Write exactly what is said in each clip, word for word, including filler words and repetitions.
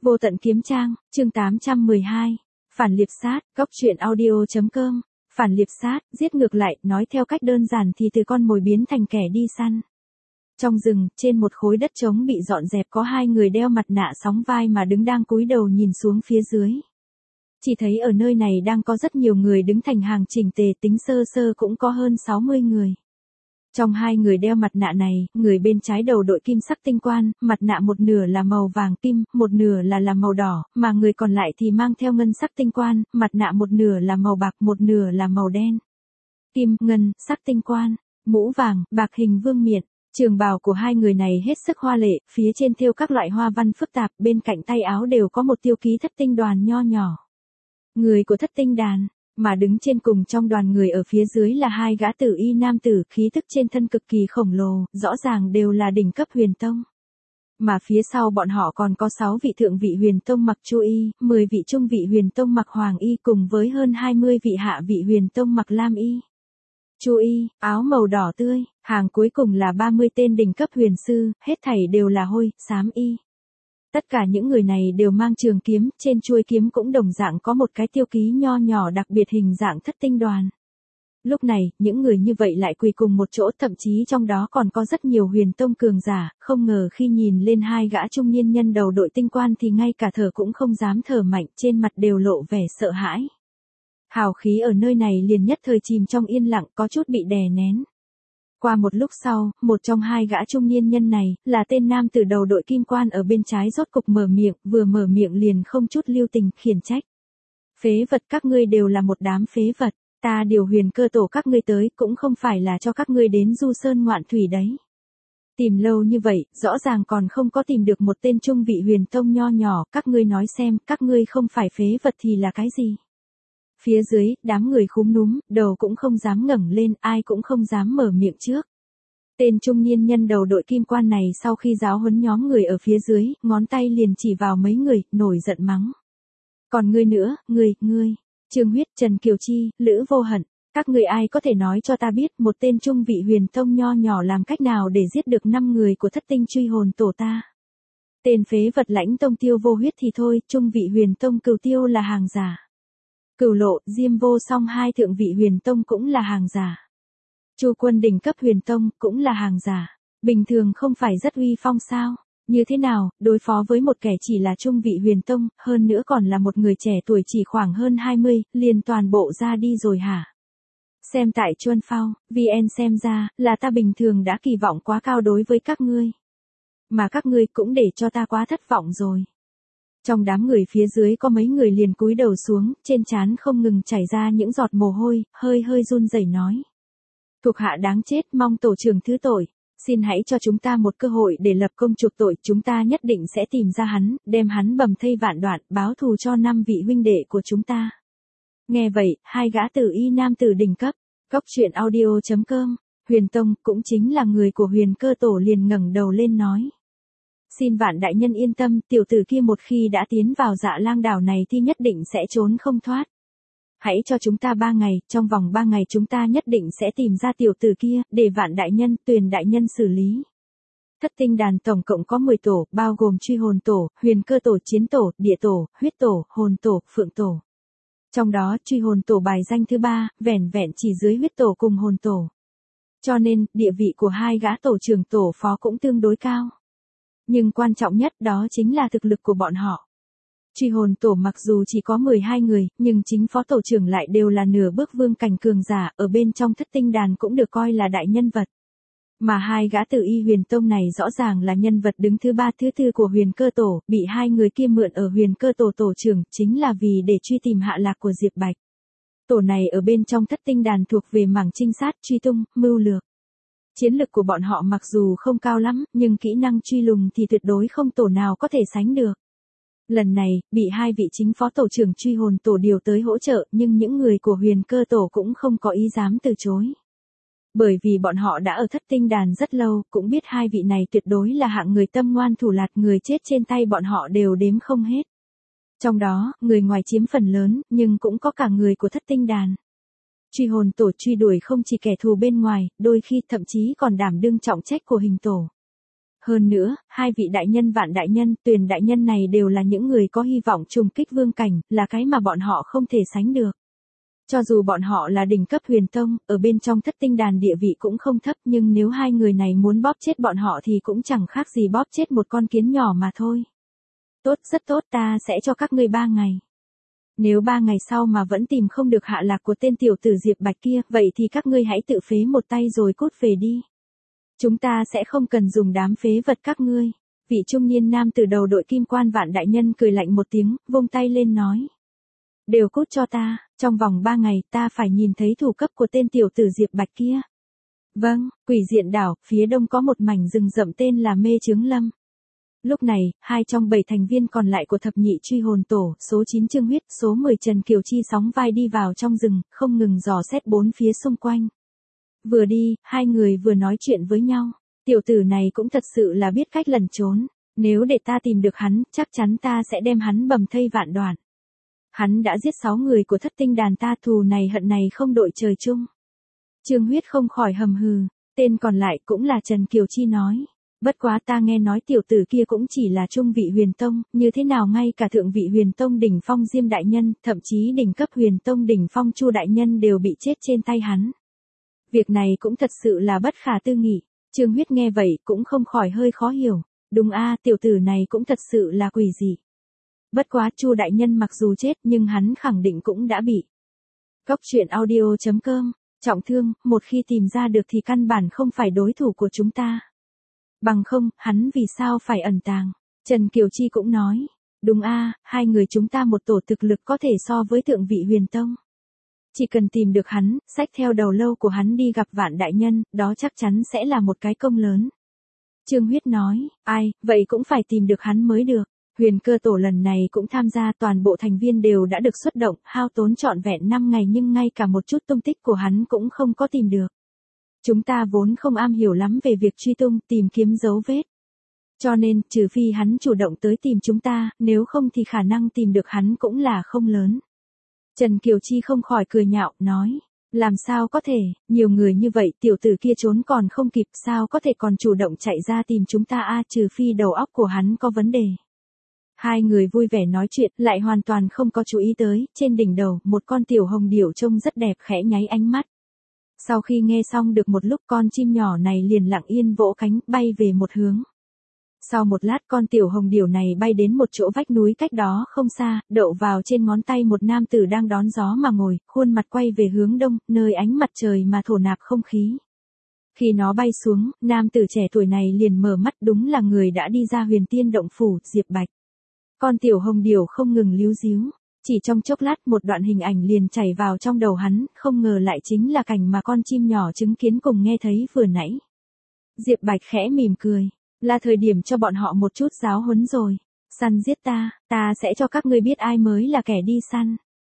Vô tận kiếm trang, chương tám trăm mười hai. Phản liệp sát, góc truyện audio.com. Phản liệp sát, giết ngược lại, nói theo cách đơn giản thì từ con mồi biến thành kẻ đi săn. Trong rừng, trên một khối đất trống bị dọn dẹp có hai người đeo mặt nạ sóng vai mà đứng đang cúi đầu nhìn xuống phía dưới. Chỉ thấy ở nơi này đang có rất nhiều người đứng thành hàng chỉnh tề, tính sơ sơ cũng có hơn sáu mươi người. Trong hai người đeo mặt nạ này, người bên trái đầu đội kim sắc tinh quan, mặt nạ một nửa là màu vàng kim, một nửa là là màu đỏ, mà người còn lại thì mang theo ngân sắc tinh quan, mặt nạ một nửa là màu bạc, một nửa là màu đen. Kim, ngân, sắc tinh quan, mũ vàng, bạc hình vương miện. Trường bào của hai người này hết sức hoa lệ, phía trên thêu các loại hoa văn phức tạp, bên cạnh tay áo đều có một tiêu ký thất tinh đoàn nho nhỏ. Người của thất tinh đàn, mà đứng trên cùng trong đoàn người ở phía dưới là hai gã tử y nam tử, khí tức trên thân cực kỳ khổng lồ, rõ ràng đều là đỉnh cấp huyền tông. Mà phía sau bọn họ còn có sáu vị thượng vị huyền tông mặc chu y, mười vị trung vị huyền tông mặc hoàng y cùng với hơn hai mươi vị hạ vị huyền tông mặc lam y. Chu y, áo màu đỏ tươi, hàng cuối cùng là ba mươi tên đỉnh cấp huyền sư, hết thảy đều là hôi, xám y. Tất cả những người này đều mang trường kiếm, trên chuôi kiếm cũng đồng dạng có một cái tiêu ký nho nhỏ đặc biệt hình dạng thất tinh đoàn. Lúc này, những người như vậy lại quỳ cùng một chỗ, thậm chí trong đó còn có rất nhiều huyền tông cường giả, không ngờ khi nhìn lên hai gã trung niên nhân đầu đội tinh quan thì ngay cả thở cũng không dám thở mạnh, trên mặt đều lộ vẻ sợ hãi. Hào khí ở nơi này liền nhất thời chìm trong yên lặng, có chút bị đè nén. Qua một lúc sau, một trong hai gã trung niên nhân này, là tên nam tử đầu đội kim quan ở bên trái rốt cục mở miệng, vừa mở miệng liền không chút lưu tình, khiển trách. Phế vật, các ngươi đều là một đám phế vật, ta điều huyền cơ tổ các ngươi tới, cũng không phải là cho các ngươi đến du sơn ngoạn thủy đấy. Tìm lâu như vậy, rõ ràng còn không có tìm được một tên trung vị huyền tông nho nhỏ, các ngươi nói xem, các ngươi không phải phế vật thì là cái gì? Phía dưới, đám người khúm núm, đầu cũng không dám ngẩng lên, ai cũng không dám mở miệng trước. Tên trung niên nhân đầu đội kim quan này sau khi giáo huấn nhóm người ở phía dưới, ngón tay liền chỉ vào mấy người, nổi giận mắng. Còn ngươi nữa, ngươi, ngươi, Trương Huyết, Trần Kiều Chi, Lữ Vô Hận, các ngươi ai có thể nói cho ta biết một tên trung vị huyền tông nho nhỏ làm cách nào để giết được năm người của thất tinh truy hồn tổ ta? Tên phế vật Lãnh Tông Tiêu Vô Huyết thì thôi, trung vị huyền tông Cửu Tiêu là hàng giả. Cửu Lộ, Diêm Vô Song hai thượng vị huyền tông cũng là hàng giả. Chu Quân đỉnh cấp huyền tông cũng là hàng giả. Bình thường không phải rất uy phong sao? Như thế nào, đối phó với một kẻ chỉ là trung vị huyền tông, hơn nữa còn là một người trẻ tuổi chỉ khoảng hơn hai mươi, liền toàn bộ ra đi rồi hả? Xem tại Chuân Phao, vê en xem ra, là ta bình thường đã kỳ vọng quá cao đối với các ngươi. Mà các ngươi cũng để cho ta quá thất vọng rồi. Trong đám người phía dưới có mấy người liền cúi đầu xuống, trên trán không ngừng chảy ra những giọt mồ hôi, hơi hơi run rẩy nói. Thuộc hạ đáng chết, mong tổ trưởng thứ tội, xin hãy cho chúng ta một cơ hội để lập công chuộc tội, chúng ta nhất định sẽ tìm ra hắn, đem hắn bầm thây vạn đoạn, báo thù cho năm vị huynh đệ của chúng ta. Nghe vậy, hai gã tử y nam tử đỉnh cấp, góc truyện audio.com, Huyền Tông, cũng chính là người của huyền cơ tổ liền ngẩng đầu lên nói. Xin vạn đại nhân yên tâm, tiểu tử kia một khi đã tiến vào Dạ Lang đảo này thì nhất định sẽ trốn không thoát. Hãy cho chúng ta ba ngày, trong vòng ba ngày chúng ta nhất định sẽ tìm ra tiểu tử kia, để vạn đại nhân, Tuyền đại nhân xử lý. Thất tinh đàn tổng cộng có mười tổ, bao gồm truy hồn tổ, huyền cơ tổ, chiến tổ, địa tổ, huyết tổ, hồn tổ, phượng tổ. Trong đó, truy hồn tổ bài danh thứ ba, vẻn vẹn chỉ dưới huyết tổ cùng hồn tổ. Cho nên, địa vị của hai gã tổ trưởng tổ phó cũng tương đối cao. Nhưng quan trọng nhất đó chính là thực lực của bọn họ. Truy hồn tổ mặc dù chỉ có mười hai người, nhưng chính phó tổ trưởng lại đều là nửa bước vương cảnh cường giả, ở bên trong thất tinh đàn cũng được coi là đại nhân vật. Mà hai gã tử y huyền tông này rõ ràng là nhân vật đứng thứ ba thứ tư của huyền cơ tổ, bị hai người kia mượn ở huyền cơ tổ tổ trưởng, chính là vì để truy tìm hạ lạc của Diệp Bạch. Tổ này ở bên trong thất tinh đàn thuộc về mảng trinh sát, truy tung, mưu lược. Chiến lực của bọn họ mặc dù không cao lắm, nhưng kỹ năng truy lùng thì tuyệt đối không tổ nào có thể sánh được. Lần này, bị hai vị chính phó tổ trưởng truy hồn tổ điều tới hỗ trợ, nhưng những người của huyền cơ tổ cũng không có ý dám từ chối. Bởi vì bọn họ đã ở thất tinh đàn rất lâu, cũng biết hai vị này tuyệt đối là hạng người tâm ngoan thủ lạt, người chết trên tay bọn họ đều đếm không hết. Trong đó, người ngoài chiếm phần lớn, nhưng cũng có cả người của thất tinh đàn. Truy hồn tổ truy đuổi không chỉ kẻ thù bên ngoài, đôi khi thậm chí còn đảm đương trọng trách của hình tổ. Hơn nữa, hai vị đại nhân Vạn đại nhân, Tuyền đại nhân này đều là những người có hy vọng trùng kích vương cảnh, là cái mà bọn họ không thể sánh được. Cho dù bọn họ là đỉnh cấp huyền tông, ở bên trong thất tinh đàn địa vị cũng không thấp, nhưng nếu hai người này muốn bóp chết bọn họ thì cũng chẳng khác gì bóp chết một con kiến nhỏ mà thôi. Tốt, rất tốt, ta sẽ cho các ngươi ba ngày. Nếu ba ngày sau mà vẫn tìm không được hạ lạc của tên tiểu tử Diệp Bạch kia, vậy thì các ngươi hãy tự phế một tay rồi cút về đi. Chúng ta sẽ không cần dùng đám phế vật các ngươi. Vị trung niên nam từ đầu đội kim quan Vạn đại nhân cười lạnh một tiếng, vung tay lên nói. Đều cút cho ta, trong vòng ba ngày ta phải nhìn thấy thủ cấp của tên tiểu tử Diệp Bạch kia. Vâng, Quỷ Diện đảo, phía đông có một mảnh rừng rậm tên là Mê Chướng Lâm. Lúc này, hai trong bảy thành viên còn lại của thập nhị truy hồn tổ, số chín Trương Huyết, số mười Trần Kiều Chi sóng vai đi vào trong rừng, không ngừng dò xét bốn phía xung quanh. Vừa đi, hai người vừa nói chuyện với nhau. Tiểu tử này cũng thật sự là biết cách lẩn trốn. Nếu để ta tìm được hắn, chắc chắn ta sẽ đem hắn bầm thây vạn đoạn. Hắn đã giết sáu người của thất tinh đàn ta, thù này hận này không đội trời chung. Trương Huyết không khỏi hầm hừ. Tên còn lại cũng là Trần Kiều Chi nói. Bất quá ta nghe nói tiểu tử kia cũng chỉ là trung vị huyền tông, như thế nào ngay cả thượng vị huyền tông đỉnh phong Diêm đại nhân, thậm chí đỉnh cấp huyền tông đỉnh phong Chu đại nhân đều bị chết trên tay hắn. Việc này cũng thật sự là bất khả tư nghị. Trương Huyết nghe vậy cũng không khỏi hơi khó hiểu. Đúng a, tiểu tử này cũng thật sự là quỷ dị. Bất quá Chu đại nhân mặc dù chết nhưng hắn khẳng định cũng đã bị. Cốc truyện audio chấm com, trọng thương, một khi tìm ra được thì căn bản không phải đối thủ của chúng ta. Bằng không, hắn vì sao phải ẩn tàng? Trần Kiều Chi cũng nói. Đúng a, hai người chúng ta một tổ thực lực có thể so với thượng vị huyền tông. Chỉ cần tìm được hắn, xách theo đầu lâu của hắn đi gặp Vạn đại nhân, đó chắc chắn sẽ là một cái công lớn. Trương Huyết nói, ai, vậy cũng phải tìm được hắn mới được. Huyền cơ tổ lần này cũng tham gia, toàn bộ thành viên đều đã được xuất động, hao tốn trọn vẹn năm ngày nhưng ngay cả một chút tung tích của hắn cũng không có tìm được. Chúng ta vốn không am hiểu lắm về việc truy tung, tìm kiếm dấu vết. Cho nên, trừ phi hắn chủ động tới tìm chúng ta, nếu không thì khả năng tìm được hắn cũng là không lớn. Trần Kiều Chi không khỏi cười nhạo, nói. Làm sao có thể, nhiều người như vậy, tiểu tử kia trốn còn không kịp, sao có thể còn chủ động chạy ra tìm chúng ta a, trừ phi đầu óc của hắn có vấn đề. Hai người vui vẻ nói chuyện, lại hoàn toàn không có chú ý tới, trên đỉnh đầu, một con tiểu hồng điểu trông rất đẹp khẽ nháy ánh mắt. Sau khi nghe xong được một lúc, con chim nhỏ này liền lặng yên vỗ cánh, bay về một hướng. Sau một lát, con tiểu hồng điểu này bay đến một chỗ vách núi cách đó không xa, đậu vào trên ngón tay một nam tử đang đón gió mà ngồi, khuôn mặt quay về hướng đông, nơi ánh mặt trời mà thổ nạp không khí. Khi nó bay xuống, nam tử trẻ tuổi này liền mở mắt, đúng là người đã đi ra Huyền Tiên động phủ, Diệp Bạch. Con tiểu hồng điểu không ngừng líu díu. Chỉ trong chốc lát một đoạn hình ảnh liền chảy vào trong đầu hắn, không ngờ lại chính là cảnh mà con chim nhỏ chứng kiến cùng nghe thấy vừa nãy. Diệp Bạch khẽ mỉm cười, là thời điểm cho bọn họ một chút giáo huấn rồi. Săn giết ta, ta sẽ cho các ngươi biết ai mới là kẻ đi săn.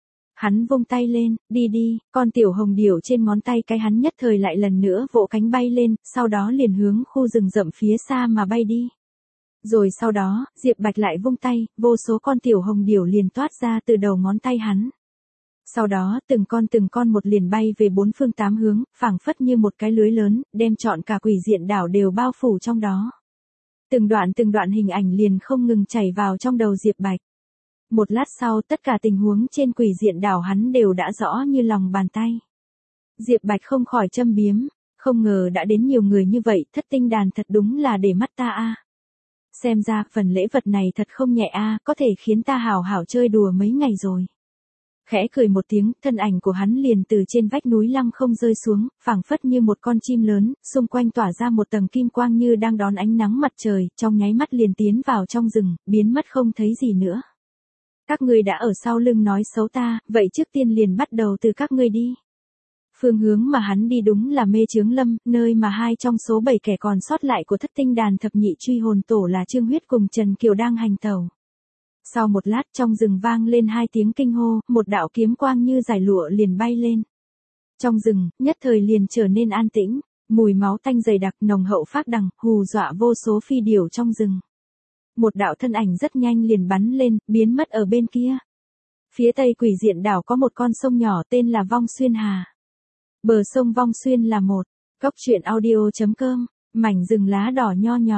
Hắn vung tay lên, đi đi, con tiểu hồng điểu trên ngón tay cái hắn nhất thời lại lần nữa vỗ cánh bay lên, sau đó liền hướng khu rừng rậm phía xa mà bay đi. Rồi sau đó, Diệp Bạch lại vung tay, vô số con tiểu hồng điểu liền toát ra từ đầu ngón tay hắn. Sau đó, từng con từng con một liền bay về bốn phương tám hướng, phảng phất như một cái lưới lớn, đem trọn cả Quỷ Diện đảo đều bao phủ trong đó. Từng đoạn từng đoạn hình ảnh liền không ngừng chảy vào trong đầu Diệp Bạch. Một lát sau, tất cả tình huống trên Quỷ Diện đảo hắn đều đã rõ như lòng bàn tay. Diệp Bạch không khỏi châm biếm, không ngờ đã đến nhiều người như vậy, thất tinh đàn thật đúng là để mắt ta a. Xem ra, phần lễ vật này thật không nhẹ a, có thể khiến ta hào hảo chơi đùa mấy ngày rồi. Khẽ cười một tiếng, thân ảnh của hắn liền từ trên vách núi lăng không rơi xuống, phảng phất như một con chim lớn, xung quanh tỏa ra một tầng kim quang như đang đón ánh nắng mặt trời, trong nháy mắt liền tiến vào trong rừng, biến mất không thấy gì nữa. Các ngươi đã ở sau lưng nói xấu ta, vậy trước tiên liền bắt đầu từ các ngươi đi. Phương hướng mà hắn đi đúng là Mê Chướng Lâm, nơi mà hai trong số bảy kẻ còn sót lại của thất tinh đàn thập nhị truy hồn tổ là Trương Huyết cùng Trần Kiều đang hành tẩu. Sau một lát trong rừng vang lên hai tiếng kinh hô, một đạo kiếm quang như giải lụa liền bay lên. Trong rừng, nhất thời liền trở nên an tĩnh, mùi máu tanh dày đặc nồng hậu phác đằng, hù dọa vô số phi điểu trong rừng. Một đạo thân ảnh rất nhanh liền bắn lên, biến mất ở bên kia. Phía tây Quỷ Diện đảo có một con sông nhỏ tên là Vong Xuyên Hà. Bờ sông Vong Xuyên là một, cốc truyện audio chấm com, mảnh rừng lá đỏ nho nhỏ.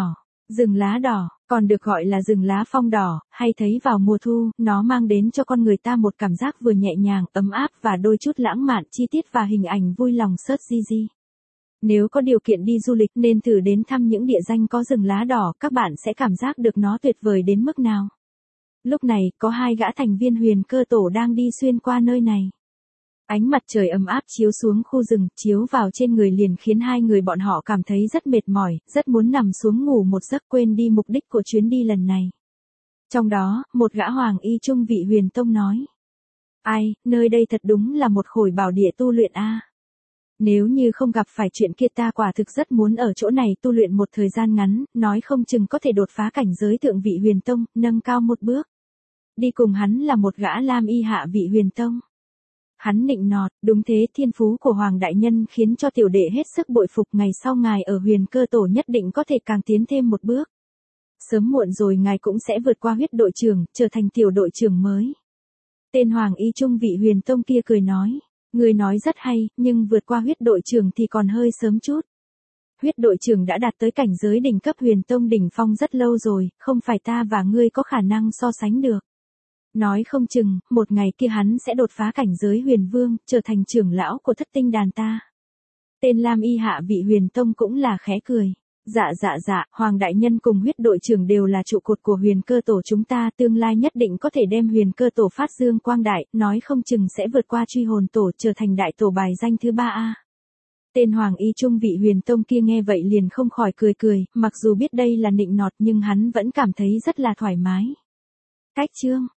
Rừng lá đỏ, còn được gọi là rừng lá phong đỏ, hay thấy vào mùa thu, nó mang đến cho con người ta một cảm giác vừa nhẹ nhàng, ấm áp và đôi chút lãng mạn, chi tiết và hình ảnh vui lòng search gi gi. Nếu có điều kiện đi du lịch nên thử đến thăm những địa danh có rừng lá đỏ, các bạn sẽ cảm giác được nó tuyệt vời đến mức nào. Lúc này, có hai gã thành viên Huyền Cơ Tổ đang đi xuyên qua nơi này. Ánh mặt trời ấm áp chiếu xuống khu rừng, chiếu vào trên người liền khiến hai người bọn họ cảm thấy rất mệt mỏi, rất muốn nằm xuống ngủ một giấc quên đi mục đích của chuyến đi lần này. Trong đó, một gã hoàng y trung vị Huyền Tông nói. Ai, nơi đây thật đúng là một khối bảo địa tu luyện a. Nếu như không gặp phải chuyện kia ta quả thực rất muốn ở chỗ này tu luyện một thời gian ngắn, nói không chừng có thể đột phá cảnh giới thượng vị Huyền Tông, nâng cao một bước. Đi cùng hắn là một gã lam y hạ vị Huyền Tông. Hắn nịnh nọt, đúng thế, thiên phú của Hoàng Đại Nhân khiến cho tiểu đệ hết sức bội phục, ngày sau ngài ở Huyền Cơ Tổ nhất định có thể càng tiến thêm một bước. Sớm muộn rồi ngài cũng sẽ vượt qua huyết đội trưởng, trở thành tiểu đội trưởng mới. Tên Hoàng y trung vị Huyền Tông kia cười nói, người nói rất hay, nhưng vượt qua huyết đội trưởng thì còn hơi sớm chút. Huyết đội trưởng đã đạt tới cảnh giới đỉnh cấp Huyền Tông đỉnh phong rất lâu rồi, không phải ta và ngươi có khả năng so sánh được. Nói không chừng, một ngày kia hắn sẽ đột phá cảnh giới Huyền Vương, trở thành trưởng lão của thất tinh đàn ta. Tên Lam y hạ vị Huyền Tông cũng là khẽ cười. Dạ dạ dạ, Hoàng Đại Nhân cùng huyết đội trưởng đều là trụ cột của Huyền Cơ Tổ chúng ta, tương lai nhất định có thể đem Huyền Cơ Tổ phát dương quang đại, nói không chừng sẽ vượt qua Truy Hồn Tổ, trở thành đại tổ bài danh thứ ba a. Tên Hoàng y trung vị Huyền Tông kia nghe vậy liền không khỏi cười cười, mặc dù biết đây là nịnh nọt nhưng hắn vẫn cảm thấy rất là thoải mái. Cách chương